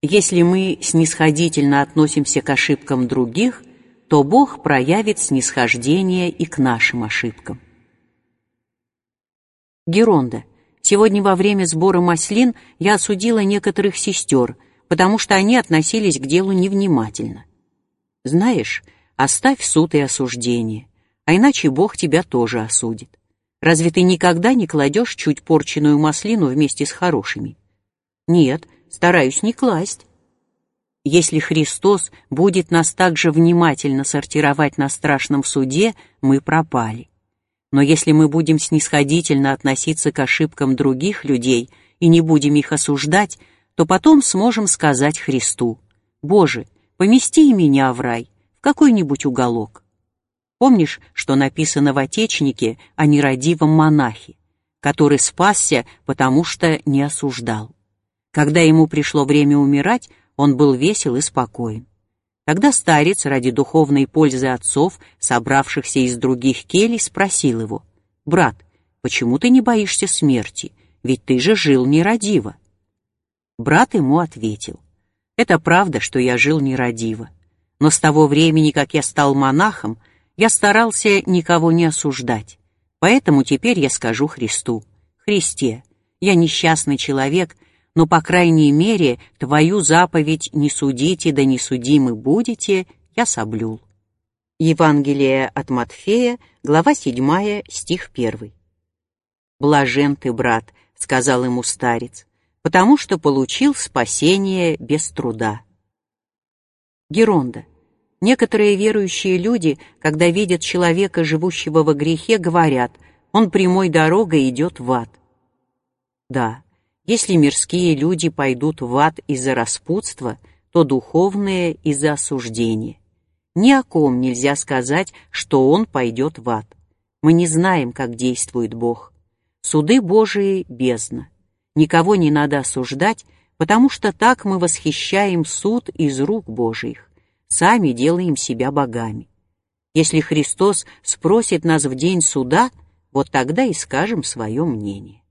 Если мы снисходительно относимся к ошибкам других, то Бог проявит снисхождение и к нашим ошибкам. Геронда. Сегодня во время сбора маслин я осудила некоторых сестер, потому что они относились к делу невнимательно. Знаешь, оставь суд и осуждение, а иначе Бог тебя тоже осудит. Разве ты никогда не кладешь чуть порченую маслину вместе с хорошими? Нет, стараюсь не класть. Если Христос будет нас так же внимательно сортировать на страшном суде, мы пропали. Но если мы будем снисходительно относиться к ошибкам других людей и не будем их осуждать, то потом сможем сказать Христу: «Боже, помести и меня в рай, в какой-нибудь уголок». Помнишь, что написано в Отечнике о нерадивом монахе, который спасся, потому что не осуждал? Когда ему пришло время умирать, он был весел и спокоен. Тогда старец, ради духовной пользы отцов, собравшихся из других келей, спросил его: «Брат, почему ты не боишься смерти? Ведь ты же жил нерадиво». Брат ему ответил: «Это правда, что я жил нерадиво, но с того времени, как я стал монахом, я старался никого не осуждать. Поэтому теперь я скажу Христу: Христе, я несчастный человек, но, по крайней мере, Твою заповедь «не судите, да не судимы будете» я соблюл». Евангелие от Матфея, глава 7, стих 1. «Блажен ты, брат», — сказал ему старец, «потому что получил спасение без труда». Геронда. Некоторые верующие люди, когда видят человека, живущего во грехе, говорят: «Он прямой дорогой идет в ад». Да, если мирские люди пойдут в ад из-за распутства, то духовные — из-за осуждения. Ни о ком нельзя сказать, что он пойдет в ад. Мы не знаем, как действует Бог. Суды Божии — бездна. Никого не надо осуждать, потому что так мы восхищаем суд из рук Божиих, сами делаем себя богами. Если Христос спросит нас в день суда, вот тогда и скажем свое мнение.